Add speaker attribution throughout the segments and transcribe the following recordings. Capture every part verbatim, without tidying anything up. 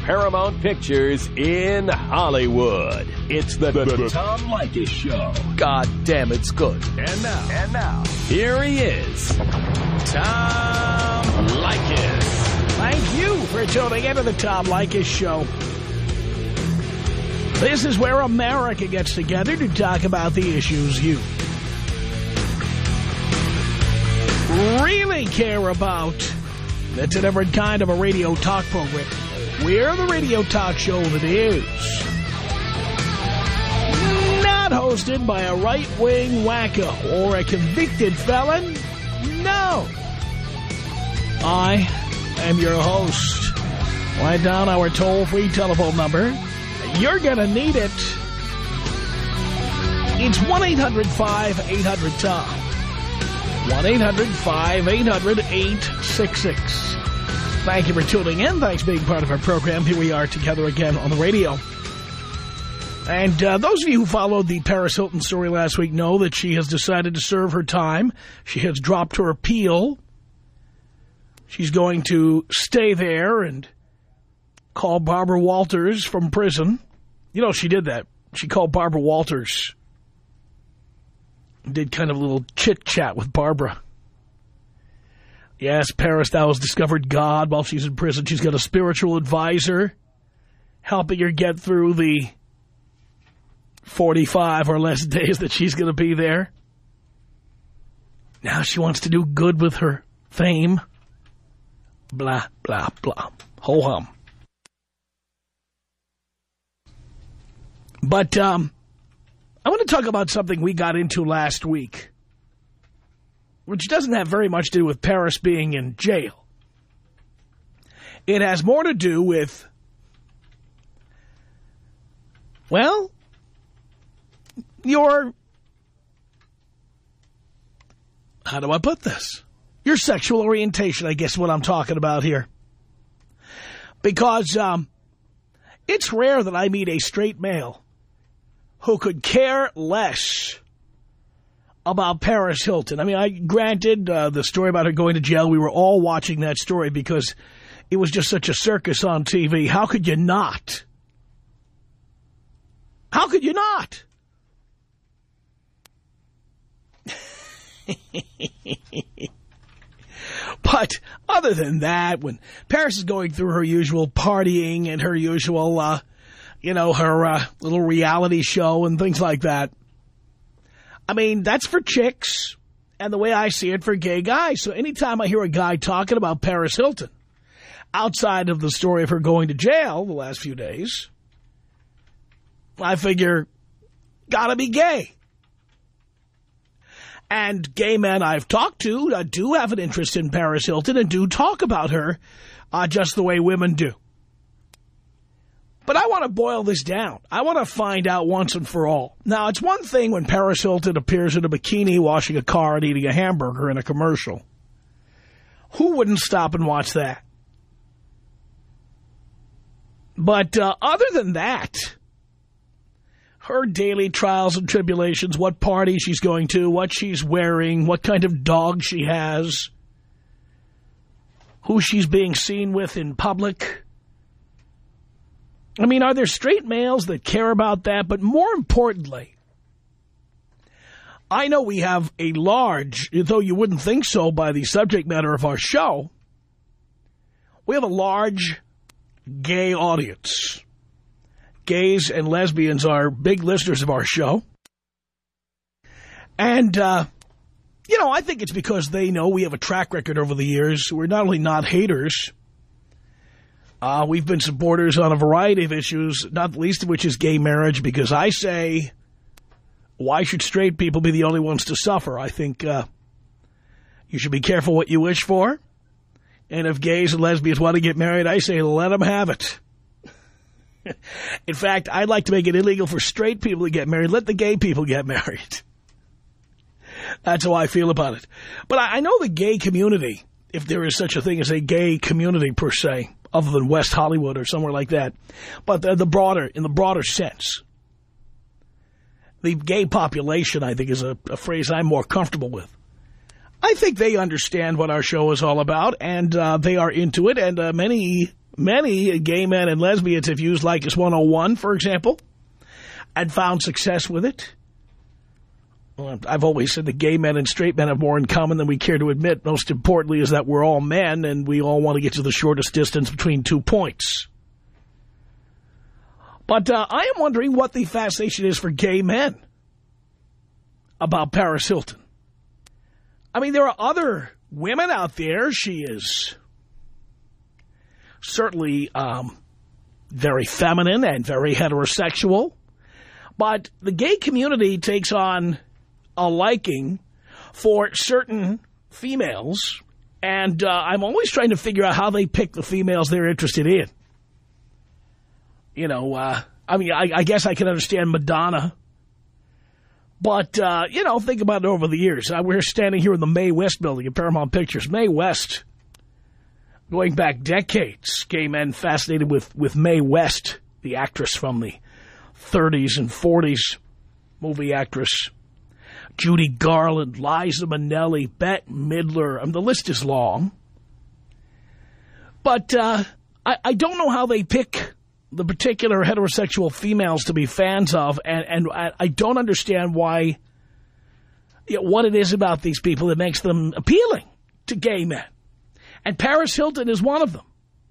Speaker 1: Paramount Pictures in Hollywood. It's the, the, the Tom Leykis Show. God damn, it's good. And now, and now, here he is, Tom Leykis.
Speaker 2: Thank you for tuning into the Tom Leykis Show. This is where America gets together to talk about the issues you really care about. It's a different kind of a radio talk program. We're the radio talk show that is not hosted by a right-wing wacko or a convicted felon. No. I am your host. Write down our toll-free telephone number. You're going to need it. It's one eight hundred five eight hundred Tom. one eight hundred five eight hundred eight six six. Thank you for tuning in. Thanks for being part of our program. Here we are together again on the radio. And uh, those of you who followed the Paris Hilton story last week know that she has decided to serve her time. She has dropped her appeal. She's going to stay there and call Barbara Walters from prison. You know, she did that. She called Barbara Walters. Did kind of a little chit-chat with Barbara. Yes, Paris now has discovered God while she's in prison. She's got a spiritual advisor helping her get through the forty-five or less days that she's going to be there. Now she wants to do good with her fame. Blah, blah, blah. Ho-hum. But um, I want to talk about something we got into last week, which doesn't have very much to do with Paris being in jail. It has more to do with, well, your, how do I put this? Your sexual orientation, I guess, is what I'm talking about here. Because um, it's rare that I meet a straight male who could care less about Paris Hilton. I mean, I granted uh, the story about her going to jail, we were all watching that story because it was just such a circus on T V. How could you not? How could you not? But other than that, when Paris is going through her usual partying and her usual, uh, you know, her uh, little reality show and things like that, I mean, that's for chicks, and the way I see it, for gay guys. So anytime I hear a guy talking about Paris Hilton, outside of the story of her going to jail the last few days, I figure, gotta be gay. And gay men I've talked to uh, do have an interest in Paris Hilton and do talk about her uh, just the way women do. But I want to boil this down. I want to find out once and for all. Now, it's one thing when Paris Hilton appears in a bikini washing a car and eating a hamburger in a commercial. Who wouldn't stop and watch that? But uh, other than that, her daily trials and tribulations, what party she's going to, what she's wearing, what kind of dog she has, who she's being seen with in public. I mean, are there straight males that care about that? But more importantly, I know we have a large, though you wouldn't think so by the subject matter of our show, we have a large gay audience. Gays and lesbians are big listeners of our show. And, uh, you know, I think it's because they know we have a track record over the years. We're not only not haters, uh, we've been supporters on a variety of issues, not the least of which is gay marriage, because I say, why should straight people be the only ones to suffer? I think uh, you should be careful what you wish for. And if gays and lesbians want to get married, I say let them have it. In fact, I'd like to make it illegal for straight people to get married. Let the gay people get married. That's how I feel about it. But I know the gay community, if there is such a thing as a gay community per se, other than West Hollywood or somewhere like that, but the, the broader, in the broader sense, the gay population, I think, is a, a phrase I'm more comfortable with. I think they understand what our show is all about, and uh, they are into it, and uh, many Many gay men and lesbians have used Leykis one oh one, for example, and found success with it. Well, I've always said that gay men and straight men have more in common than we care to admit. Most importantly is that we're all men, and we all want to get to the shortest distance between two points. But uh, I am wondering what the fascination is for gay men about Paris Hilton. I mean, there are other women out there. She is certainly um, very feminine and very heterosexual. But the gay community takes on a liking for certain females, and uh, I'm always trying to figure out how they pick the females they're interested in. You know, uh, I mean, I, I guess I can understand Madonna. But, uh, you know, think about it over the years. Uh, we're standing here in the Mae West building at Paramount Pictures. Mae West, going back decades, gay men fascinated with, with Mae West, the actress from the thirties and forties, movie actress. Judy Garland, Liza Minnelli, Bette Midler. I mean, the list is long. But uh, I, I don't know how they pick the particular heterosexual females to be fans of, and, and I, I don't understand why, you know, what it is about these people that makes them appealing to gay men. And Paris Hilton is one of them.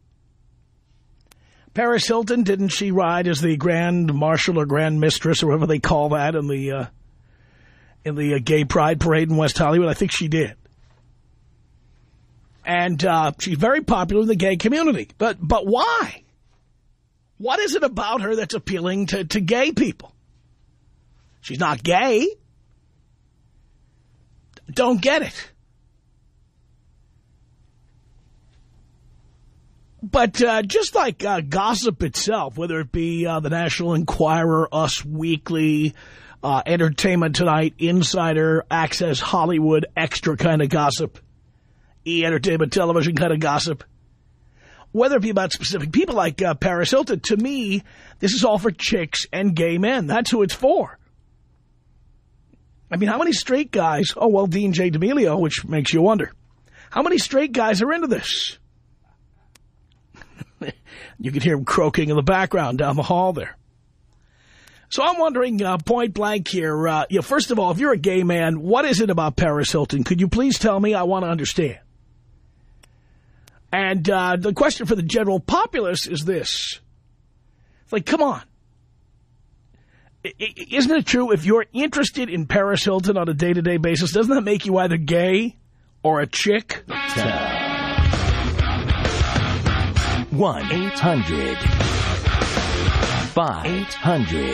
Speaker 2: Paris Hilton, didn't she ride as the Grand Marshal or Grand Mistress or whatever they call that in the uh, in the uh, Gay Pride Parade in West Hollywood? I think she did. And uh, she's very popular in the gay community. But but why? What is it about her that's appealing to, to gay people? She's not gay. Don't get it. But uh, just like uh, gossip itself, whether it be uh, the National Enquirer, Us Weekly, uh, Entertainment Tonight, Insider, Access Hollywood, extra kind of gossip, E! Entertainment Television kind of gossip, whether it be about specific people like uh, Paris Hilton, to me, this is all for chicks and gay men. That's who it's for. I mean, how many straight guys, oh, well, Dean J. D'Amelio, which makes you wonder, how many straight guys are into this? You can hear him croaking in the background down the hall there. So I'm wondering, uh, point blank here, uh, you know, first of all, if you're a gay man, what is it about Paris Hilton? Could you please tell me? I want to understand. And uh, the question for the general populace is this. It's like, come on. I, isn't it true if you're interested in Paris Hilton on a day-to-day basis, doesn't that make you either gay or a chick?
Speaker 1: one eight hundred five hundred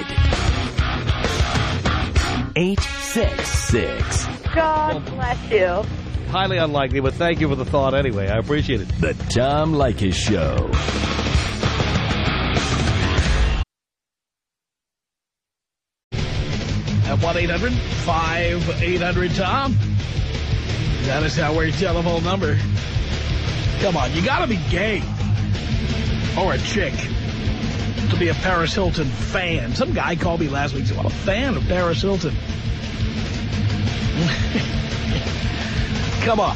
Speaker 1: eight six six.
Speaker 3: God bless you.
Speaker 4: Highly unlikely, but thank you for the thought anyway. I appreciate it.
Speaker 1: The Tom Leykis Show.
Speaker 2: At one eight hundred five eight hundred Tom. That is our telephone number. Come on, you got to be gay or a chick to be a Paris Hilton fan. Some guy called me last week and said, I'm a fan of Paris Hilton. Come on.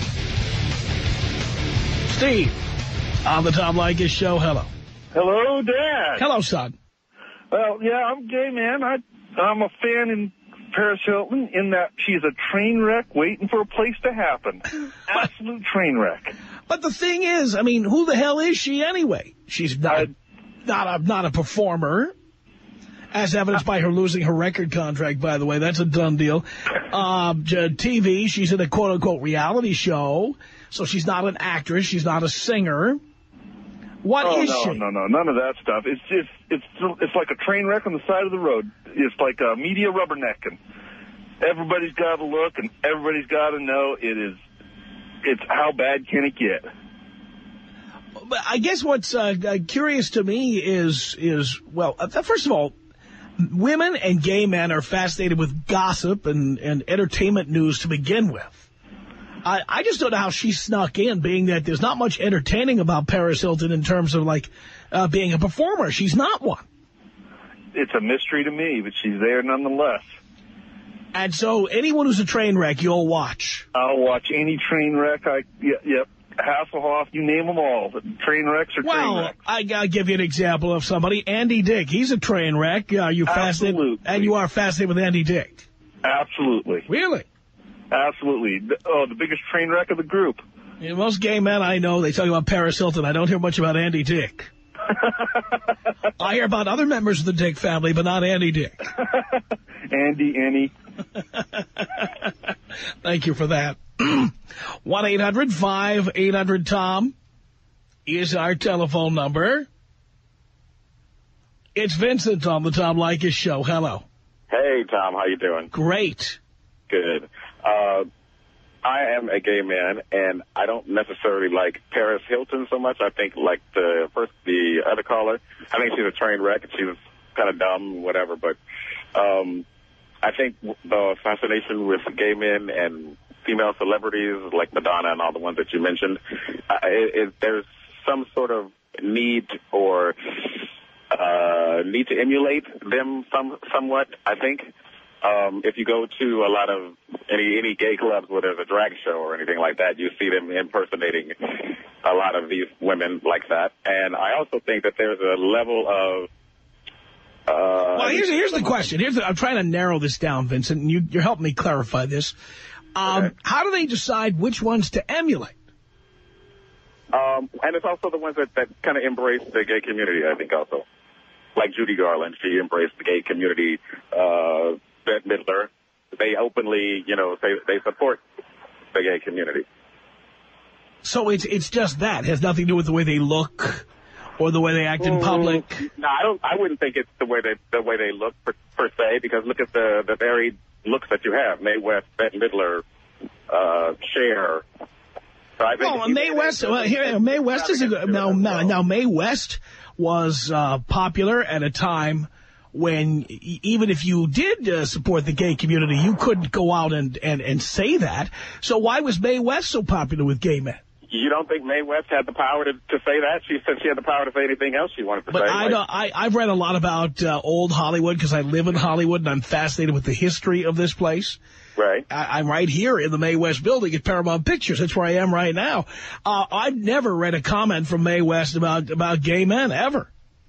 Speaker 2: Steve, on the Tom Leykis Show, hello.
Speaker 5: Hello, Dad.
Speaker 2: Hello, son.
Speaker 5: Well, yeah, I'm gay, man. I, I'm a fan in Paris Hilton in that she's a train wreck waiting for a place to happen. Absolute train wreck.
Speaker 2: But the thing is, I mean, who the hell is she anyway? She's not,
Speaker 5: I,
Speaker 2: not, a, not a performer, as evidenced by her losing her record contract, by the way. That's a done deal. Um, T V, she's in a quote-unquote reality show, so she's not an actress. She's not a singer. What
Speaker 5: oh,
Speaker 2: is
Speaker 5: no,
Speaker 2: she?
Speaker 5: No, no, no, none of that stuff. It's just, it's it's like a train wreck on the side of the road. It's like a media rubbernecking. Everybody's got to look, and everybody's got to know it is. It's how bad can it get?
Speaker 2: But I guess what's uh, curious to me is, is well, uh, first of all, women and gay men are fascinated with gossip and, and entertainment news to begin with. I, I just don't know how she snuck in, being that there's not much entertaining about Paris Hilton in terms of, like, uh, being a performer. She's not one.
Speaker 5: It's a mystery to me, but she's there nonetheless.
Speaker 2: And so anyone who's a train wreck, you'll watch.
Speaker 5: I'll watch any train wreck. I, yeah, yep. Hasselhoff, you name them all. The train wrecks are
Speaker 2: well,
Speaker 5: train wrecks.
Speaker 2: I, I'll give you an example of somebody. Andy Dick, he's a train wreck. Are you fascinated?
Speaker 5: Absolutely.
Speaker 2: And you are fascinated with Andy Dick?
Speaker 5: Absolutely.
Speaker 2: Really?
Speaker 5: Absolutely. The, oh, the biggest train wreck of the group.
Speaker 2: You know, most gay men I know, they talk about Paris Hilton. I don't hear much about Andy Dick. I hear about other members of the Dick family, but not Andy Dick.
Speaker 5: Andy, Annie.
Speaker 2: Thank you for that. one eight hundred five eight hundred Tom is our telephone number. It's Vincent on the Tom Leykis Show. Hello.
Speaker 6: Hey, Tom. How you doing?
Speaker 2: Great.
Speaker 6: Good. Uh, I am a gay man, and I don't necessarily like Paris Hilton so much. I think, like the first, the other caller, I think she's a train wreck, and she's kind of dumb, whatever. But um, I think the fascination with gay men and female celebrities like Madonna and all the ones that you mentioned, uh, it, it, there's some sort of need or uh, need to emulate them some somewhat, I think. Um, if you go to a lot of any any gay clubs where there's a drag show or anything like that, you see them impersonating a lot of these women like that. And I also think that there's a level of... Uh,
Speaker 2: well, here's, here's the question. Here's the, I'm trying to narrow this down, Vincent, and you, you're helping me clarify this. Um,
Speaker 6: okay.
Speaker 2: How do they decide which ones to emulate?
Speaker 6: Um, and it's also the ones that, that kind of embrace the gay community, I think, also. Like Judy Garland, she embraced the gay community. Uh, Bette Midler, they openly, you know, they, they support the gay community.
Speaker 2: So it's it's just that. It has nothing to do with the way they look or the way they act in public?
Speaker 6: No, I don't. I wouldn't think it's the way they the way they look per, per se, because look at the the varied looks that you have. Mae West, Bette Midler, uh, Cher. So I think
Speaker 2: well, Mae West. Well, here, Mae West is a good. Now, now, now, Mae West was uh, popular at a time when even if you did uh, support the gay community, you couldn't go out and, and, and say that. So why was Mae West so popular with gay men?
Speaker 6: You don't think Mae West had the power to, to say that? She said she had the power to say anything else she wanted to
Speaker 2: but
Speaker 6: say.
Speaker 2: But I, know, I, I've read a lot about uh, old Hollywood because I live in Hollywood and I'm fascinated with the history of this place.
Speaker 6: Right.
Speaker 2: I, I'm right here in the Mae West building at Paramount Pictures. That's where I am right now. Uh, I've never read a comment from Mae West about, about gay men, ever.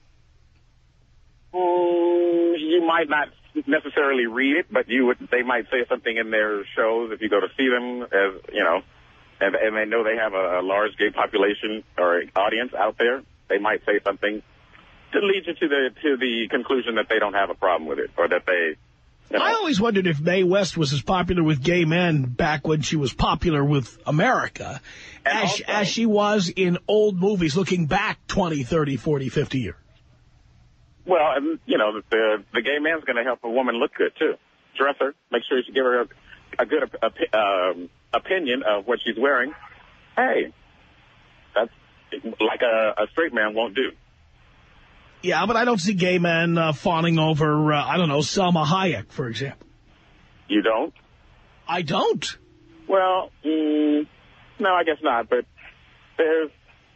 Speaker 6: Mm, you might not necessarily read it, but you would. They might say something in their shows if you go to see them, as you know, and, and they know they have a, a large gay population or audience out there. They might say something to lead you to the to the conclusion that they don't have a problem with it, or that they. You know.
Speaker 2: I always wondered if Mae West was as popular with gay men back when she was popular with America as,
Speaker 6: also,
Speaker 2: as she was in old movies looking back twenty, thirty, forty, fifty years.
Speaker 6: Well, and, you know, the the gay man's going to help a woman look good, too. Dress her, make sure you give her a, a good op um, opinion of what she's wearing. Hey, that's like a, a straight man won't do.
Speaker 2: Yeah, but I don't see gay men uh, fawning over, uh, I don't know, Salma Hayek, for example.
Speaker 6: You don't?
Speaker 2: I don't.
Speaker 6: Well, mm, no, I guess not, but there's,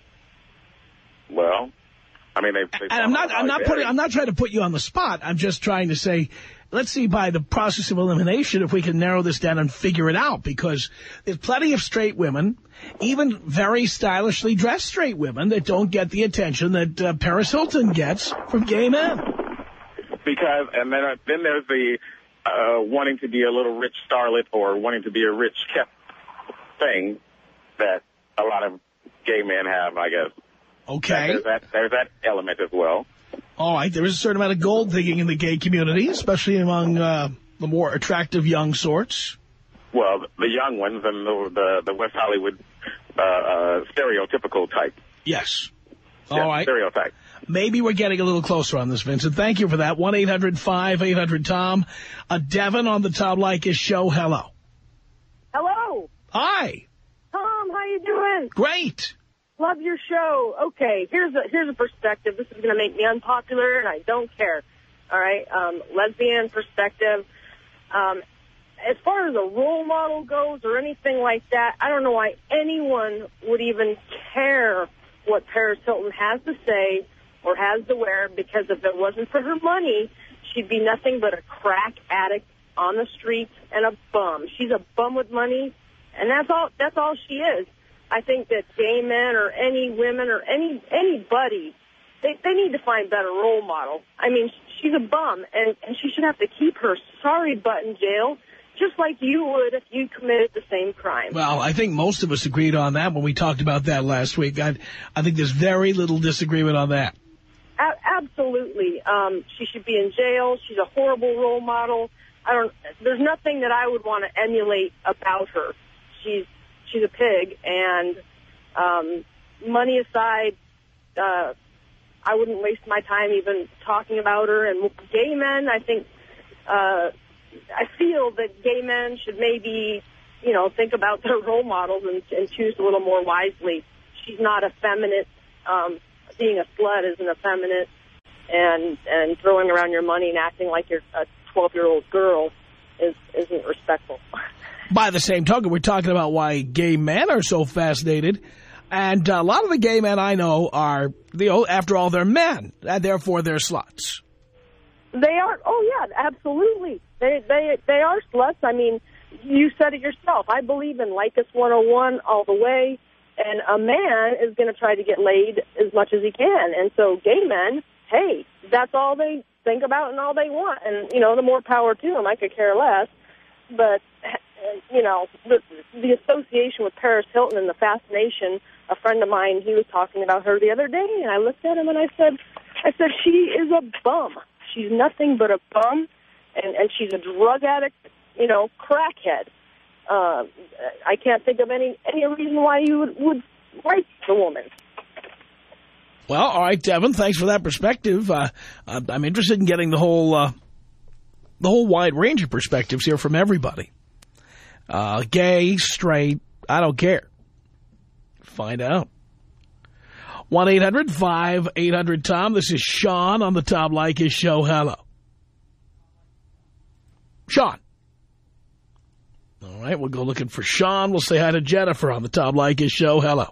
Speaker 6: well... I mean, they, they
Speaker 2: and I'm not, I'm not putting, I'm not trying to put you on the spot. I'm just trying to say, let's see by the process of elimination if we can narrow this down and figure it out, because there's plenty of straight women, even very stylishly dressed straight women, that don't get the attention that uh, Paris Hilton gets from gay men.
Speaker 6: Because, and then, uh, then there's the uh, wanting to be a little rich starlet or wanting to be a rich kept thing that a lot of gay men have, I guess.
Speaker 2: Okay.
Speaker 6: There's that, there's that element as well.
Speaker 2: All right. There is a certain amount of gold digging in the gay community, especially among uh, the more attractive young sorts.
Speaker 6: Well, the young ones and the the, the West Hollywood uh, uh, stereotypical type.
Speaker 2: Yes. All
Speaker 6: yeah,
Speaker 2: right.
Speaker 6: Stereotype.
Speaker 2: Maybe we're getting a little closer on this, Vincent. Thank you for that. one eight hundred five eight hundred Tom. Uh, Devin on the Tom Leykis Show. Hello.
Speaker 3: Hello.
Speaker 2: Hi.
Speaker 3: Tom, how you doing?
Speaker 2: Great.
Speaker 3: Love your show. Okay, here's a here's a perspective. This is going to make me unpopular, and I don't care. All right, um, lesbian perspective. Um, as far as a role model goes or anything like that, I don't know why anyone would even care what Paris Hilton has to say or has to wear, because if it wasn't for her money, she'd be nothing but a crack addict on the streets and a bum. She's a bum with money, and that's all. That's all she is. I think that gay men or any women or any anybody, they, they need to find better role models. I mean, she's a bum, and, and she should have to keep her sorry butt in jail, just like you would if you committed the same crime.
Speaker 2: Well, I think most of us agreed on that when we talked about that last week. I, I think there's very little disagreement on that.
Speaker 3: A- absolutely. Um, she should be in jail. She's a horrible role model. I don't. There's nothing that I would want to emulate about her. She's she's a pig, and um, money aside, uh, I wouldn't waste my time even talking about her. And gay men, I think, uh, I feel that gay men should maybe, you know, think about their role models and, and choose a little more wisely. She's not effeminate. Um, being a slut isn't effeminate, and and throwing around your money and acting like you're a twelve-year-old girl is, isn't respectful.
Speaker 2: By the same token, we're talking about why gay men are so fascinated. And a lot of the gay men I know are, you know, after all, they're men, and therefore they're sluts.
Speaker 3: They are. Oh, yeah, absolutely. They they they are sluts. I mean, you said it yourself. I believe in Lycus one oh one all the way, and a man is going to try to get laid as much as he can. And so gay men, hey, that's all they think about and all they want. And, you know, the more power to them. I could care less. But, you know, the, the association with Paris Hilton and the fascination, a friend of mine, he was talking about her the other day, and I looked at him and I said, I said, she is a bum. She's nothing but a bum, and, and she's a drug addict, you know, crackhead. Uh, I can't think of any, any reason why you would, would like the woman.
Speaker 2: Well, all right, Devin, thanks for that perspective. Uh, I'm interested in getting the whole uh, the whole wide range of perspectives here from everybody. Uh, gay, straight, I don't care. Find out. one eight hundred five eight hundred Tom. This is Sean on the Tom Leykis Show. Hello. Sean. All right, we'll go looking for Sean. We'll say hi to Jennifer on the Tom Leykis Show. Hello.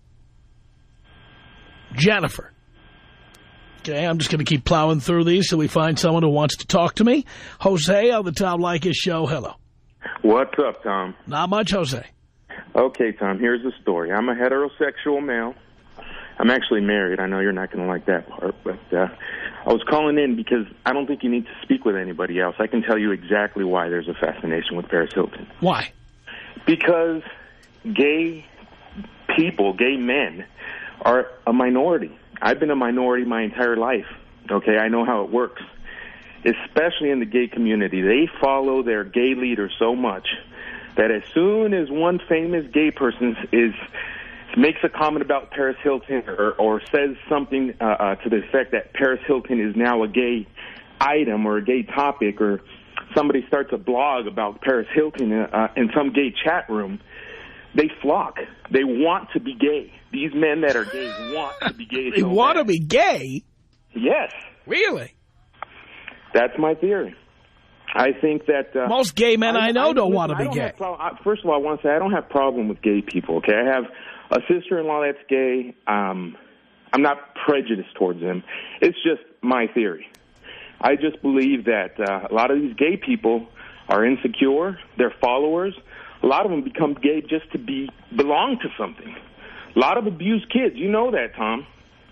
Speaker 2: Jennifer. Okay, I'm just going to keep plowing through these till we find someone who wants to talk to me. Jose on the Tom Leykis Show. Hello.
Speaker 7: What's up, Tom?
Speaker 2: Not much, Jose.
Speaker 7: Okay, Tom, here's the story. I'm a heterosexual male. I'm actually married. I know you're not going to like that part, but uh, I was calling in because I don't think you need to speak with anybody else. I can tell you exactly why there's a fascination with Paris Hilton.
Speaker 2: Why?
Speaker 7: Because gay people, gay men, are a minority. I've been a minority my entire life, okay? I know how it works, especially in the gay community. They follow their gay leader so much that as soon as one famous gay person is makes a comment about Paris Hilton or, or says something uh, uh, to the effect that Paris Hilton is now a gay item or a gay topic, or somebody starts a blog about Paris Hilton uh, in some gay chat room, they flock. They want to be gay. These men that are gay want to be gay.
Speaker 2: They
Speaker 7: so
Speaker 2: want
Speaker 7: bad.
Speaker 2: to be gay?
Speaker 7: Yes.
Speaker 2: Really?
Speaker 7: That's my theory. I think that... Uh,
Speaker 2: Most gay men I, I know
Speaker 7: I,
Speaker 2: don't
Speaker 7: listen,
Speaker 2: want to be
Speaker 7: don't
Speaker 2: gay.
Speaker 7: Pro- I, first of all, I want to say I don't have a problem with gay people, okay? I have a sister-in-law that's gay. Um, I'm not prejudiced towards them. It's just my theory. I just believe that uh, a lot of these gay people are insecure. They're followers. A lot of them become gay just to be belong to something. A lot of abused kids. You know that, Tom.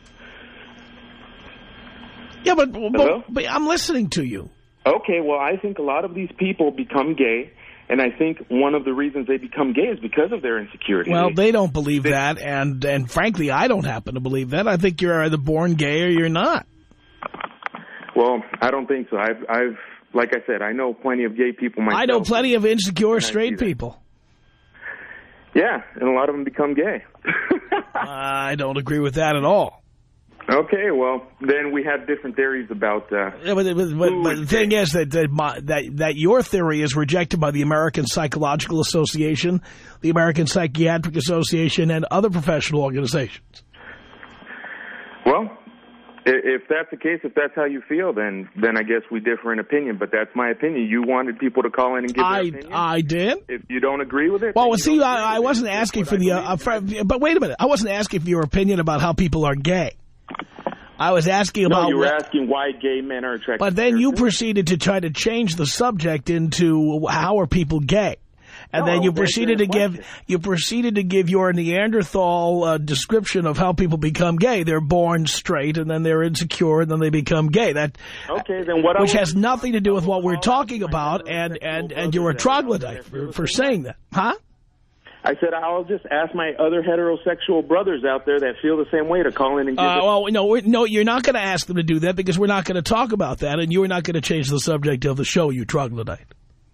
Speaker 2: Yeah, but, but, but I'm listening to you.
Speaker 7: Okay, well, I think a lot of these people become gay, and I think one of the reasons they become gay is because of their insecurity.
Speaker 2: Well, they don't believe they, that, and and frankly, I don't happen to believe that. I think you're either born gay or you're not.
Speaker 7: Well, I don't think so. I've, I've like I said, I know plenty of gay people myself.
Speaker 2: I know plenty of insecure straight people.
Speaker 7: Yeah, and a lot of them become gay.
Speaker 2: I don't agree with that at all.
Speaker 7: Okay, well, then we have different theories about... Uh,
Speaker 2: yeah, but, but, but, but the thing is that, that, my, that that your theory is rejected by the American Psychological Association, the American Psychiatric Association, and other professional organizations.
Speaker 7: Well, if that's the case, if that's how you feel, then then I guess we differ in opinion, but that's my opinion. You wanted people to call in and give
Speaker 2: I,
Speaker 7: their opinion?
Speaker 2: I did.
Speaker 7: If you don't agree with it...
Speaker 2: Well, well see, I, I wasn't asking for the... Uh, for, but wait a minute. I wasn't asking for your opinion about how people are gay. I was asking about...
Speaker 7: No, you were asking why gay men are attracted
Speaker 2: But then
Speaker 7: to
Speaker 2: you
Speaker 7: person.
Speaker 2: proceeded to try to change the subject into how are people gay. And
Speaker 7: No,
Speaker 2: then you
Speaker 7: I'm
Speaker 2: proceeded to
Speaker 7: answering the
Speaker 2: give
Speaker 7: question.
Speaker 2: you proceeded to give your Neanderthal uh, description of how people become gay. They're born straight, and then they're insecure, and then they become gay. That
Speaker 7: Okay, then what I
Speaker 2: which
Speaker 7: was-
Speaker 2: has nothing to do with what we're talking about, and and and you're a troglodyte for, for saying that, huh?
Speaker 7: I said I'll just ask my other heterosexual brothers out there that feel the same way to call in and give
Speaker 2: Uh,
Speaker 7: it.
Speaker 2: well, no, we're- no, you're not going to ask them to do that because we're not going to talk about that, and you're not going to change the subject of the show, you troglodyte.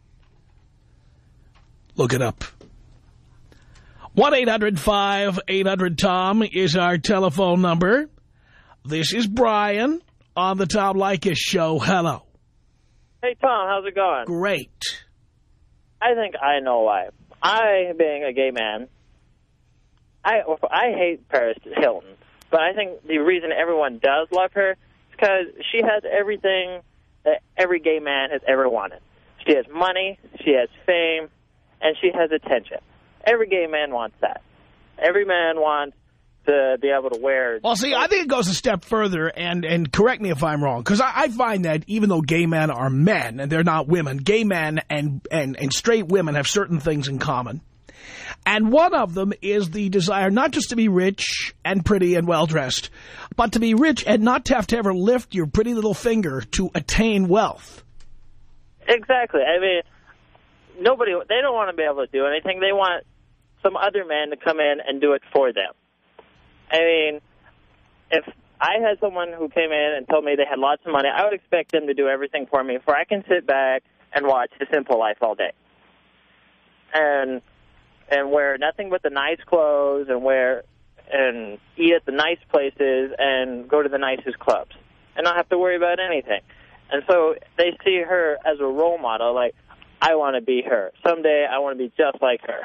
Speaker 2: Look it up. one eight hundred five eight hundred Tom is our telephone number. This is Brian on the Tom Leykis Show. Hello.
Speaker 8: Hey, Tom, how's it going?
Speaker 2: Great.
Speaker 8: I think I know why. I, being a gay man, I I hate Paris Hilton, but I think the reason everyone does love her is because she has everything that every gay man has ever wanted. She has money, she has fame, and she has attention. Every gay man wants that. Every man wants to be able to wear...
Speaker 2: Well, see, I think it goes a step further, and, and correct me if I'm wrong, because I, I find that even though gay men are men, and they're not women, gay men and, and, and straight women have certain things in common. And one of them is the desire not just to be rich and pretty and well-dressed, but to be rich and not to have to ever lift your pretty little finger to attain wealth.
Speaker 8: Exactly. I mean, nobody, they don't want to be able to do anything. They want some other man to come in and do it for them. I mean, if I had someone who came in and told me they had lots of money, I would expect them to do everything for me before I can sit back and watch The Simple Life all day. And and wear nothing but the nice clothes and wear and eat at the nice places and go to the nicest clubs and not have to worry about anything. And so they see her as a role model, like, I want to be her. Someday I want to be just like her.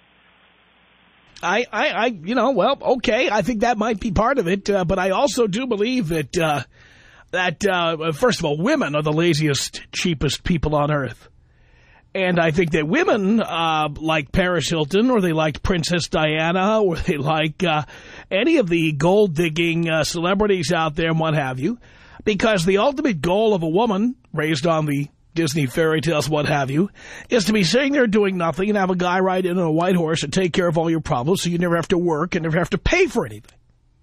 Speaker 2: I, I, I, you know, well, okay, I think that might be part of it, uh, but I also do believe that, uh, that, uh, first of all, women are the laziest, cheapest people on earth. And I think that women, uh, like Paris Hilton, or they like Princess Diana, or they like, uh, any of the gold-digging, uh, celebrities out there and what have you, because the ultimate goal of a woman, raised on the Disney fairy tales, what have you, is to be sitting there doing nothing and have a guy ride in on a white horse and take care of all your problems so you never have to work and never have to pay for anything.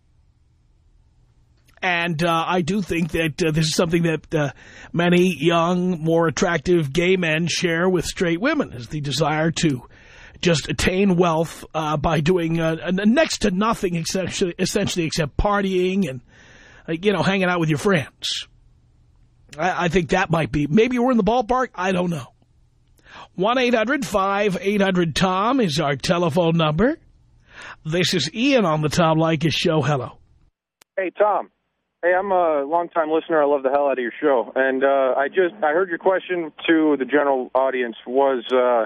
Speaker 2: And uh, I do think that uh, this is something that uh, many young, more attractive gay men share with straight women, is the desire to just attain wealth uh, by doing uh, next to nothing essentially, essentially except partying and, uh, you know, hanging out with your friends. I, I think that might be. Maybe we're in the ballpark. I don't know. one eight hundred five eight hundred Tom is our telephone number. This is Ian on the Tom Leykis Show. Hello.
Speaker 9: Hey, Tom. Hey, I'm a longtime listener. I love the hell out of your show. And uh, I just I heard your question to the general audience was uh,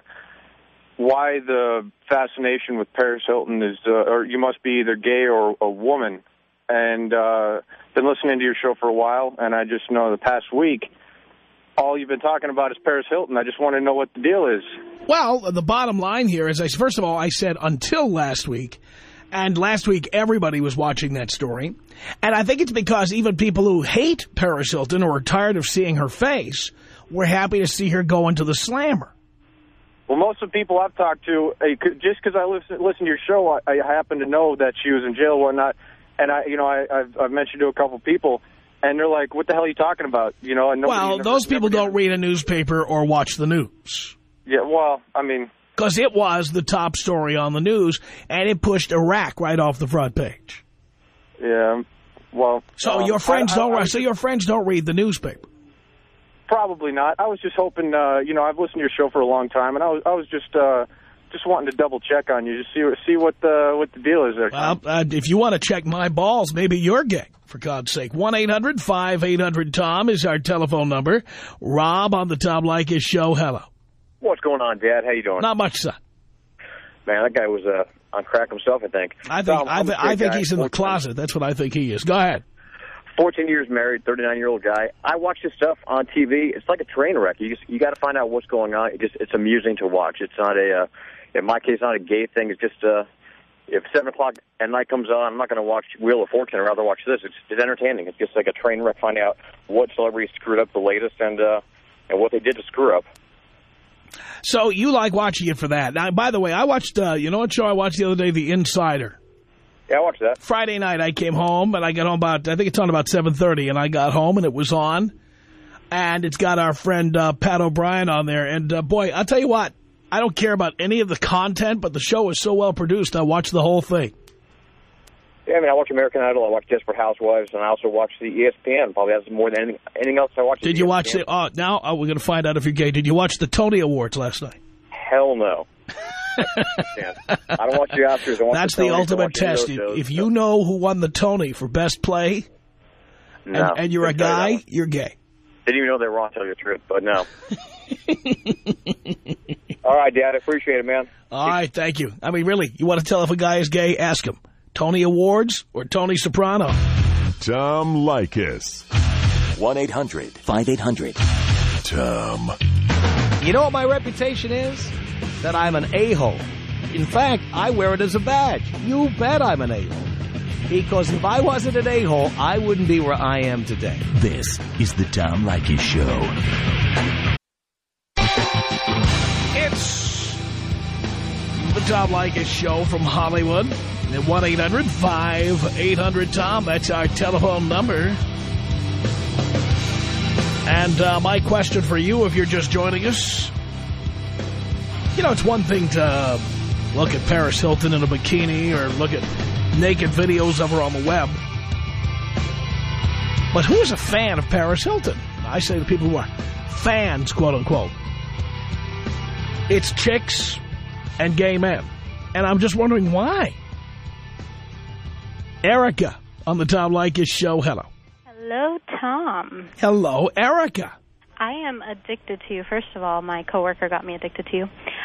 Speaker 9: why the fascination with Paris Hilton is, uh, or you must be either gay or a woman. And uh, been listening to your show for a while, and I just know the past week, all you've been talking about is Paris Hilton. I just want to know what the deal is.
Speaker 2: Well, the bottom line here is, I, first of all, I said until last week, and last week everybody was watching that story. And I think it's because even people who hate Paris Hilton or are tired of seeing her face were happy to see her go into the slammer.
Speaker 9: Well, most of the people I've talked to, just because I listen, listen to your show, I, I happen to know that she was in jail and whatnot. And, I, you know, I, I've, I've mentioned to a couple people, and they're like, what the hell are you talking about? You know, and nobody,
Speaker 2: well,
Speaker 9: never,
Speaker 2: those people
Speaker 9: never,
Speaker 2: don't read a newspaper or watch the news.
Speaker 9: Yeah, well, I mean...
Speaker 2: Because it was the top story on the news, and it pushed Iraq right off the front page.
Speaker 9: Yeah, well...
Speaker 2: So
Speaker 9: um,
Speaker 2: your friends
Speaker 9: I,
Speaker 2: don't.
Speaker 9: I, I,
Speaker 2: so your friends don't read the newspaper.
Speaker 9: Probably not. I was just hoping. Uh, you know, I've listened to your show for a long time, and I was, I was just, uh, just wanting to double check on you, just see, see what the, what the deal is there.
Speaker 2: Well, uh, if you want to check my balls, maybe you're gay. For God's sake, one eight hundred five eight hundred Tom is our telephone number. Rob on the Tom Leykis Show. Hello.
Speaker 10: What's going on, Dad? How you doing?
Speaker 2: Not much, son.
Speaker 10: Man, that guy was uh, on crack himself, I think.
Speaker 2: I think
Speaker 10: Tom,
Speaker 2: I, th I think
Speaker 10: guy.
Speaker 2: he's in the closet. That's what I think he is. Go ahead.
Speaker 10: fourteen years married, thirty-nine-year-old guy. I watch this stuff on T V. It's like a train wreck. You just, you got to find out what's going on. It just it's amusing to watch. It's not a, uh, in my case, not a gay thing. It's just uh, if seven o'clock at night comes on, I'm not going to watch Wheel of Fortune. I'd rather watch this. It's, it's entertaining. It's just like a train wreck, finding out what celebrities screwed up the latest and uh, and what they did to screw up.
Speaker 2: So you like watching it for that. Now, by the way, I watched, uh, you know what show I watched the other day? The Insider.
Speaker 10: Yeah, I watched that.
Speaker 2: Friday night I came home, and I got home about, I think it's on about seven thirty, and I got home, and it was on. And it's got our friend uh, Pat O'Brien on there. And, uh, boy, I'll tell you what, I don't care about any of the content, but the show is so well produced, I watched the whole thing.
Speaker 10: Yeah, I mean, I watch American Idol, I watch Desperate Housewives, and I also watch the E S P N. Probably has more than anything, anything else I watch.
Speaker 2: Did you watch the, oh, now uh, we're going to find out if you're gay. Did you watch the Tony Awards last night?
Speaker 10: Hell no. Yeah. I don't watch the Oscars. I watch
Speaker 2: That's
Speaker 10: the,
Speaker 2: the
Speaker 10: Tonys,
Speaker 2: ultimate test.
Speaker 10: Shows,
Speaker 2: if
Speaker 10: so.
Speaker 2: you know who won the Tony for Best Play,
Speaker 10: no,
Speaker 2: and, and you're a guy, you're gay.
Speaker 10: Didn't even know they were on, to tell you the truth, but no. All right, Dad, I appreciate it, man.
Speaker 2: All right, thank you. I mean, really, you want to tell if a guy is gay, ask him. Tony Awards or Tony Soprano?
Speaker 1: Tom Leykis.
Speaker 11: one eight hundred five eight hundred
Speaker 1: Tom.
Speaker 4: You know what my reputation is? That I'm an a-hole. In fact, I wear it as a badge. You bet I'm an a-hole. Because if I wasn't an a-hole, I wouldn't be where I am today.
Speaker 11: This is the Tom Leykis Show.
Speaker 2: It's the Tom Leykis Show from Hollywood. At one eight hundred five eight hundred Tom. That's our telephone number. And uh, my question for you, if you're just joining us, you know, it's one thing to look at Paris Hilton in a bikini or look at naked videos of her on the web. But who is a fan of Paris Hilton? I say the people who are fans, quote unquote. It's chicks and gay men. And I'm just wondering why. Erica on the Tom Leykis Show. Hello.
Speaker 12: Hello, Tom.
Speaker 2: Hello, Erica.
Speaker 12: I am addicted to you. First of all, my coworker got me addicted to you.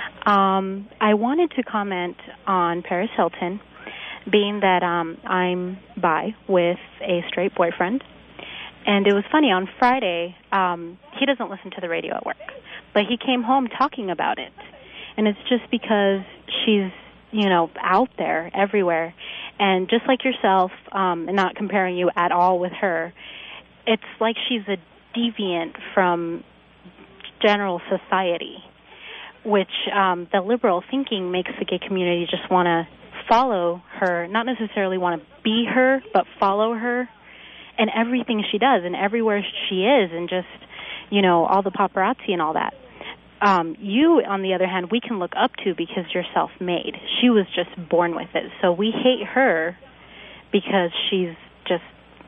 Speaker 12: Um, I wanted to comment on Paris Hilton, being that um, I'm bi with a straight boyfriend. And it was funny, on Friday, um, he doesn't listen to the radio at work, but he came home talking about it. And it's just because she's, you know, out there everywhere. And just like yourself, um, and not comparing you at all with her, it's like she's a deviant from general society, which um, the liberal thinking makes the gay community just want to follow her, not necessarily want to be her, but follow her and everything she does and everywhere she is, and just, you know, all the paparazzi and all that. Um, you, on the other hand, we can look up to because you're self-made. She was just born with it. So we hate her because she's just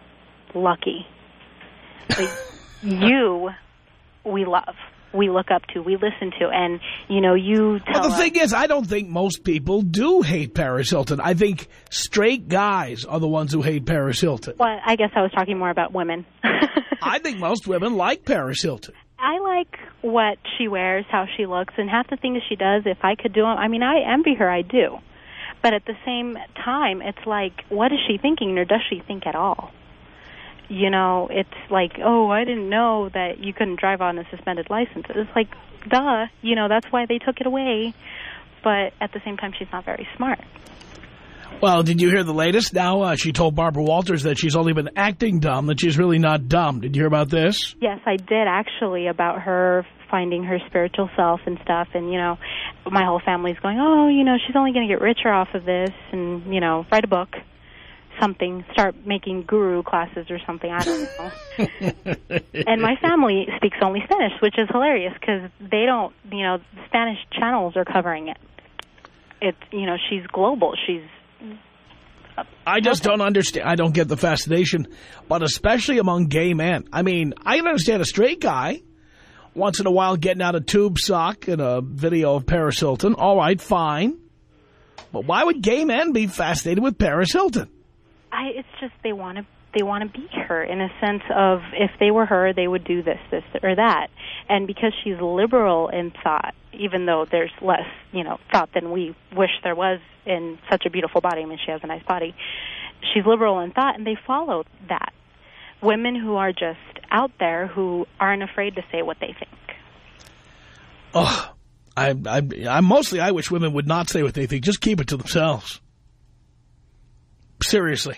Speaker 12: lucky. But you, we love. We look up to. We listen to. And, you know, you tell
Speaker 2: Well, the
Speaker 12: us,
Speaker 2: thing is, I don't think most people do hate Paris Hilton. I think straight guys are the ones who hate Paris Hilton.
Speaker 12: Well, I guess I was talking more about women.
Speaker 2: I think most women like Paris Hilton.
Speaker 12: I like what she wears, how she looks, and half the things she does, if I could do them, I mean, I envy her, I do. But at the same time, it's like, what is she thinking, or does she think at all? You know, it's like, oh, I didn't know that you couldn't drive on a suspended license. It's like, duh, you know, that's why they took it away. But at the same time, she's not very smart.
Speaker 2: Well, did you hear the latest? Now, uh, she told Barbara Walters that she's only been acting dumb, that she's really not dumb. Did you hear about this?
Speaker 12: Yes, I did, actually, about her finding her spiritual self and stuff. And, you know, my whole family's going, oh, you know, she's only going to get richer off of this and, you know, write a book, something, start making guru classes or something. I don't know. And my family speaks only Spanish, which is hilarious because they don't, you know, Spanish channels are covering it. It's, you know, she's global. She's
Speaker 2: I just don't understand. I don't get the fascination, but especially among gay men. I mean, I can understand a straight guy once in a while getting out a tube sock in a video of Paris Hilton. All right, fine. But why would gay men be fascinated with Paris Hilton?
Speaker 12: I, it's just they want to they want to be her in a sense of if they were her, they would do this, this, or that. And because she's liberal in thought, even though there's less, you know, thought than we wish there was in such a beautiful body. I mean, she has a nice body. She's liberal in thought, and they follow that. Women who are just out there who aren't afraid to say what they think.
Speaker 2: Oh, I, I, I mostly I wish women would not say what they think. Just keep it to themselves. Seriously.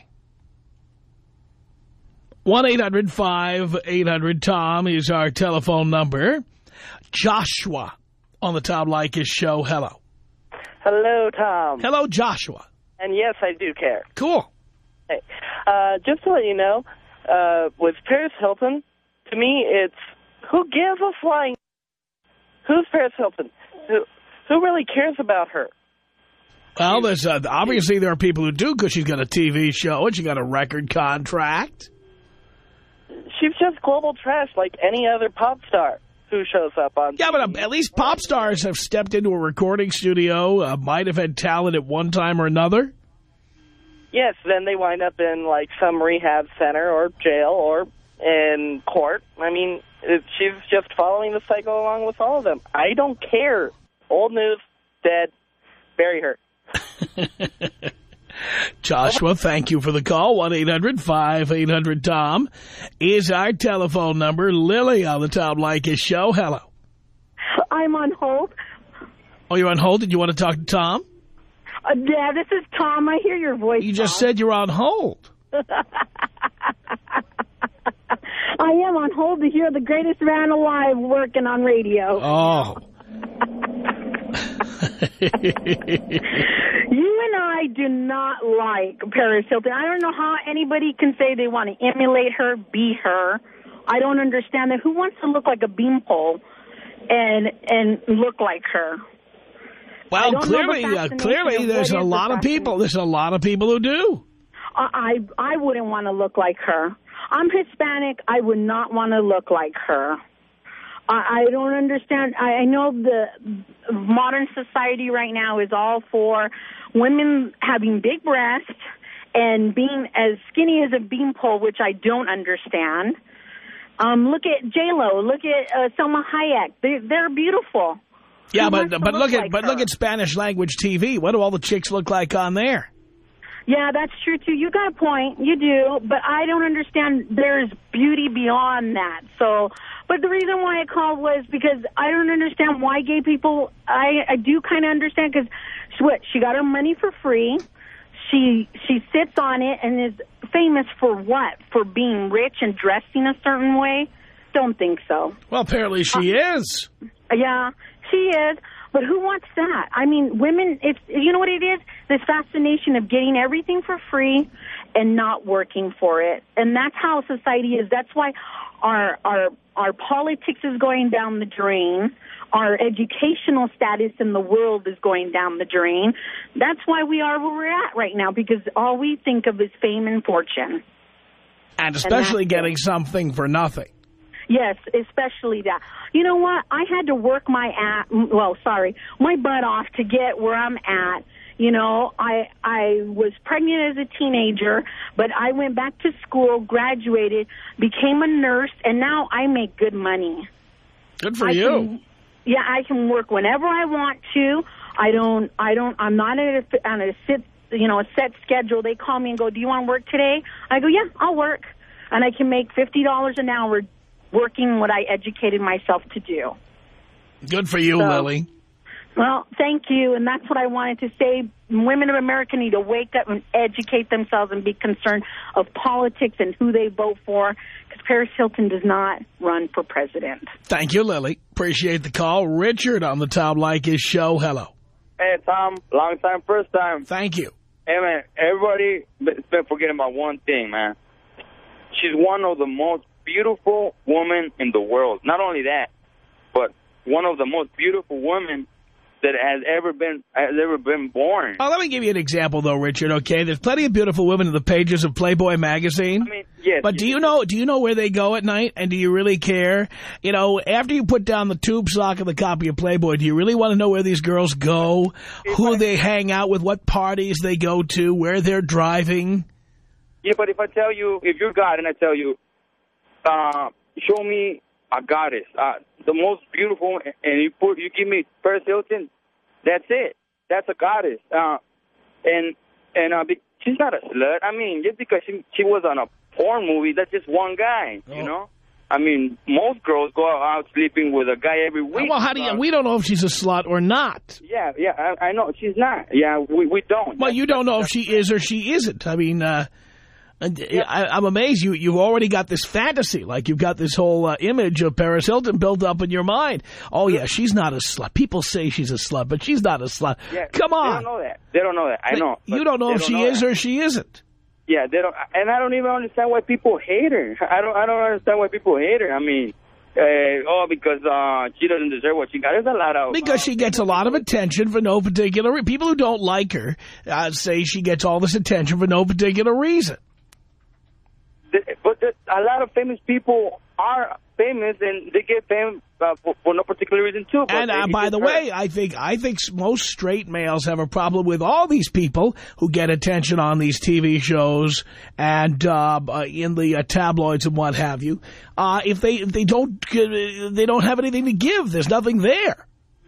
Speaker 2: one eight hundred five eight hundred Tom is our telephone number. Joshua on the Tom Leykis show. Hello.
Speaker 13: Hello, Tom.
Speaker 2: Hello, Joshua.
Speaker 13: And yes, I do care.
Speaker 2: Cool.
Speaker 13: Hey, uh, just to let you know, uh, with Paris Hilton, to me, it's who gives a flying... Who's Paris Hilton? Who, who really cares about her?
Speaker 2: Well, there's uh, obviously there are people who do because she's got a T V show and she got a record contract.
Speaker 13: She's just global trash like any other pop star who shows up on
Speaker 2: Yeah, but uh, at least pop stars have stepped into a recording studio, uh, might have had talent at one time or another.
Speaker 13: Yes, then they wind up in like some rehab center or jail or in court. I mean, it, she's just following the cycle along with all of them. I don't care. Old news, dead, bury her.
Speaker 2: Joshua, thank you for the call. one eight hundred five eight hundred Tom is our telephone number. Lily on the Tom Leykis show. Hello.
Speaker 14: I'm on hold.
Speaker 2: Oh, you're on hold? Did you want to talk to Tom?
Speaker 14: Uh, yeah, this is Tom. I hear your voice.
Speaker 2: You just
Speaker 14: Tom.
Speaker 2: said you're on hold.
Speaker 14: I am on hold to hear the greatest man alive working on radio.
Speaker 2: Oh.
Speaker 14: You and I do not like Paris Hilton. I don't know how anybody can say they want to emulate her, be her. I don't understand that. Who wants to look like a beanpole and and look like her?
Speaker 2: Well, clearly, uh, clearly, there's a lot of people. There's a lot of people who do.
Speaker 14: I I wouldn't want to look like her. I'm Hispanic. I would not want to look like her. I, I don't understand. I, I know the modern society right now is all for women having big breasts and being as skinny as a beanpole, which I don't understand. Um, look at J-Lo. Look at uh, Salma Hayek. They, they're beautiful.
Speaker 2: Yeah,
Speaker 14: Who
Speaker 2: but
Speaker 14: wants to
Speaker 2: but
Speaker 14: look
Speaker 2: look at
Speaker 14: like
Speaker 2: but
Speaker 14: her?
Speaker 2: look at Spanish language T V. What do all the chicks look like on there?
Speaker 14: Yeah, that's true, too. You got a point. You do. But I don't understand. There's beauty beyond that. So, but the reason why I called was because I don't understand why gay people, I, I do kind of understand because, what, she got her money for free. She she sits on it and is famous for what? For being rich and dressing a certain way? Don't think so.
Speaker 2: Well, apparently she uh, is.
Speaker 14: Yeah, she is. But who wants that? I mean, women, it's, you know what it is? This fascination of getting everything for free and not working for it. And that's how society is. That's why our our our politics is going down the drain. Our educational status in the world is going down the drain. That's why we are where we're at right now, because all we think of is fame and fortune.
Speaker 2: And especially and getting it. something for nothing.
Speaker 14: Yes, especially that. You know what? I had to work my at well, sorry, my butt off to get where I'm at. You know, I I was pregnant as a teenager, but I went back to school, graduated, became a nurse, and now I make good money.
Speaker 2: Good for
Speaker 14: I
Speaker 2: you.
Speaker 14: Can, yeah, I can work whenever I want to. I don't. I don't. I'm not at a, on a sit. You know, a set schedule. They call me and go, "Do you want to work today?" I go, "Yeah, I'll work," and I can make fifty dollars an hour. Working what I educated myself to do.
Speaker 2: Good for you,
Speaker 14: so,
Speaker 2: Lily.
Speaker 14: Well, thank you, and that's what I wanted to say. Women of America need to wake up and educate themselves and be concerned of politics and who they vote for, because Paris Hilton does not run for president.
Speaker 2: Thank you, Lily. Appreciate the call. Richard on the Tom Leykis show. Hello.
Speaker 15: Hey, Tom. Long time, first time.
Speaker 2: Thank you.
Speaker 15: Hey, man, everybody has been forgetting about one thing, man. She's one of the most beautiful woman in the world. Not only that, but one of the most beautiful women that has ever been has ever been born.
Speaker 2: Oh, let me give you an example, though, Richard. Okay, there's plenty of beautiful women in the pages of Playboy magazine.
Speaker 15: I mean, yes.
Speaker 2: But do you know? Do you know where they go at night? And do you really care? You know, after you put down the tube sock of the copy of Playboy, do you really want to know where these girls go, who they hang out with, what parties they go to, where they're driving?
Speaker 15: Yeah, but if I tell you, if you're God, and I tell you. Uh, show me a goddess, uh, the most beautiful, and you put you give me Paris Hilton. That's it. That's a goddess. Uh, and and uh, she's not a slut. I mean, just because she she was on a porn movie, that's just one guy. Oh. You know. I mean, most girls go out sleeping with a guy every week.
Speaker 2: Well, how do you? We don't know if she's a slut or not.
Speaker 15: Yeah, yeah, I, I know she's not. Yeah, we we don't.
Speaker 2: Well, you don't know if she is or she isn't. I mean. Uh, And I, I'm amazed you, you've already got this fantasy, like you've got this whole uh, image of Paris Hilton built up in your mind. Oh, yeah, she's not a slut. People say she's a slut, but she's not a slut.
Speaker 15: Yeah,
Speaker 2: Come on.
Speaker 15: They don't know that. They don't know that. I know.
Speaker 2: You don't know if she is or she isn't.
Speaker 15: Yeah, they don't, and I don't even understand why people hate her. I don't I don't understand why people hate her. I mean, uh, oh, because uh, she doesn't deserve what she got. There's a lot of...
Speaker 2: Because she gets a lot of attention for no particular reason. People who don't like her uh, say she gets all this attention for no particular reason.
Speaker 15: But a lot of famous people are famous, and they get fame uh, for, for no particular reason, too. But
Speaker 2: and uh, by the way, I think I think most straight males have a problem with all these people who get attention on these T V shows and uh, in the uh, tabloids and what have you. Uh, if they if they don't uh, they don't have anything to give, there's nothing there.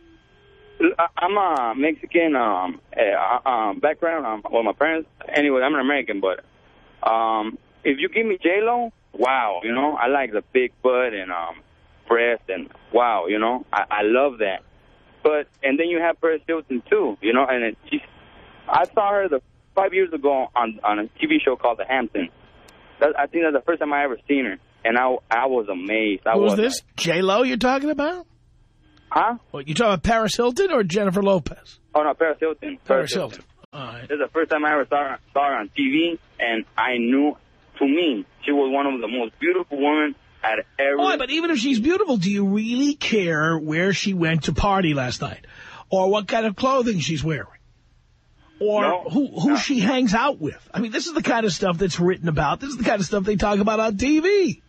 Speaker 15: I'm a Mexican um, uh, um, background. Um, well, my parents. Anyway, I'm an American, but. Um, If you give me J-Lo, wow, you know, I like the big butt and um, breast and wow, you know, I, I love that. But, and then you have Paris Hilton too, you know, and it, she's, I saw her the five years ago on, on a T V show called The Hamptons. That, I think that's the first time I ever seen her, and I, I was amazed. I
Speaker 2: Who was
Speaker 15: was
Speaker 2: this? Like, J-Lo you're talking about?
Speaker 15: Huh?
Speaker 2: What, you talking about Paris Hilton or Jennifer Lopez?
Speaker 15: Oh, no, Paris Hilton.
Speaker 2: Paris, Paris Hilton.
Speaker 15: Hilton. All right. This is the first time I ever saw her, saw her on T V, and I knew... To me, she was one of the most beautiful women I'd ever...
Speaker 2: Oh, but even if she's beautiful, do you really care where she went to party last night? Or what kind of clothing she's wearing? Or
Speaker 15: no,
Speaker 2: who, who
Speaker 15: no.
Speaker 2: she hangs out with? I mean, this is the kind of stuff that's written about. This is the kind of stuff they talk about on T V.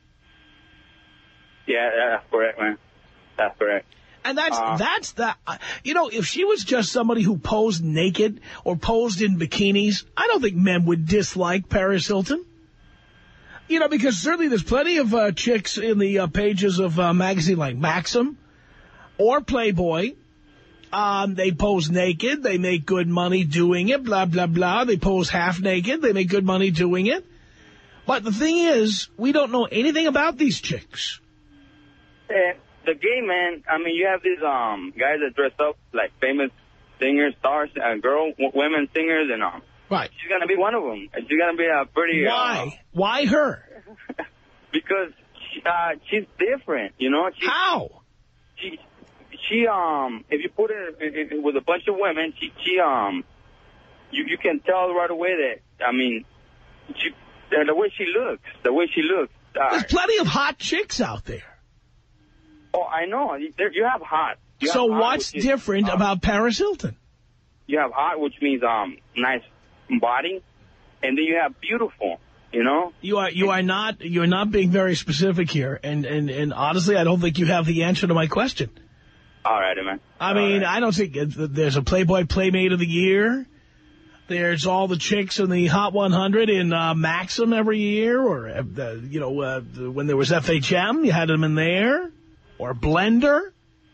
Speaker 15: Yeah, that's correct, man. That's correct.
Speaker 2: And that's,
Speaker 15: uh,
Speaker 2: that's the, you know, if she was just somebody who posed naked or posed in bikinis, I don't think men would dislike Paris Hilton. You know, because certainly there's plenty of uh, chicks in the uh, pages of a uh, magazine like Maxim or Playboy. Um, they pose naked. They make good money doing it, blah, blah, blah. They pose half naked. They make good money doing it. But the thing is, we don't know anything about these chicks.
Speaker 15: Uh, the gay man, I mean, you have these um guys that dress up like famous singers, stars, uh, girl, w women singers, and um.
Speaker 2: Right.
Speaker 15: She's going to be one of them. She's going to be a pretty...
Speaker 2: Why?
Speaker 15: Uh,
Speaker 2: Why her?
Speaker 15: because she, uh, she's different, you know? She,
Speaker 2: How?
Speaker 15: She, she, um, if you put her in, in, with a bunch of women, she, she um, you, you can tell right away that, I mean, she, the way she looks, the way she looks. Uh,
Speaker 2: There's plenty of hot chicks out there.
Speaker 15: Oh, I know. There, you have hot. You
Speaker 2: so
Speaker 15: have hot,
Speaker 2: what's different
Speaker 15: is, uh,
Speaker 2: about Paris Hilton?
Speaker 15: You have hot, which means um nice body, and then you have beautiful, you know?
Speaker 2: You are you are not you're not being very specific here, and, and, and honestly, I don't think you have the answer to my question.
Speaker 15: All right, man.
Speaker 2: I
Speaker 15: all
Speaker 2: mean,
Speaker 15: right.
Speaker 2: I don't think there's a Playboy Playmate of the Year. There's all the chicks in the Hot one hundred in uh, Maxim every year, or, uh, you know, uh, when there was F H M, you had them in there, or Blender.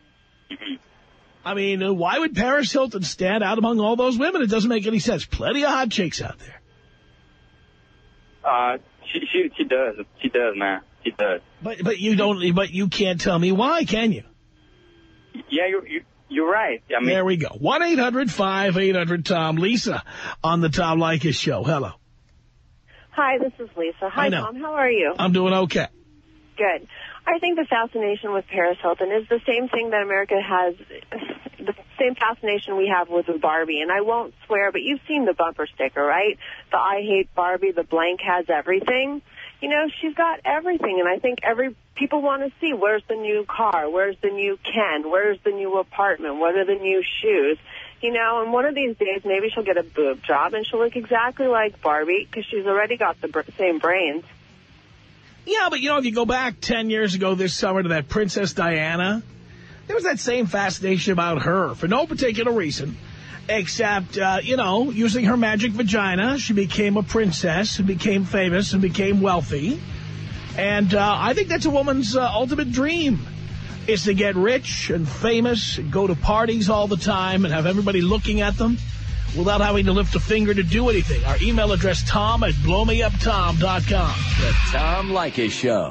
Speaker 2: I mean, uh, why would Paris Hilton stand out among all those women? It doesn't make any sense. Plenty of hot chicks out there.
Speaker 15: Uh, she, she, she does. She does, man. She does.
Speaker 2: But, but you don't, but you can't tell me why, can you?
Speaker 15: Yeah, you're, you're, you're right. I mean,
Speaker 2: there we go. one eight hundred five eight hundred Tom. Lisa on the Tom Leykis show. Hello.
Speaker 16: Hi, this is Lisa. Hi,
Speaker 2: I know.
Speaker 16: Tom. How are you?
Speaker 2: I'm doing okay.
Speaker 16: Good. I think the fascination with Paris Hilton is the same thing that America has, the same fascination we have with Barbie. And I won't swear, but you've seen the bumper sticker, right? The I hate Barbie, the blank has everything. You know, she's got everything. And I think every people want to see, where's the new car? Where's the new Ken? Where's the new apartment? What are the new shoes? You know, and one of these days, maybe she'll get a boob job and she'll look exactly like Barbie because she's already got the br same brains.
Speaker 2: Yeah, but, you know, if you go back ten years ago this summer to that Princess Diana, there was that same fascination about her for no particular reason, except, uh, you know, using her magic vagina, she became a princess and became famous and became wealthy. And uh, I think that's a woman's uh, ultimate dream, is to get rich and famous and go to parties all the time and have everybody looking at them without having to lift a finger to do anything. Our email address, Tom at blow me up tom dot com.
Speaker 1: The Tom Leykis Show.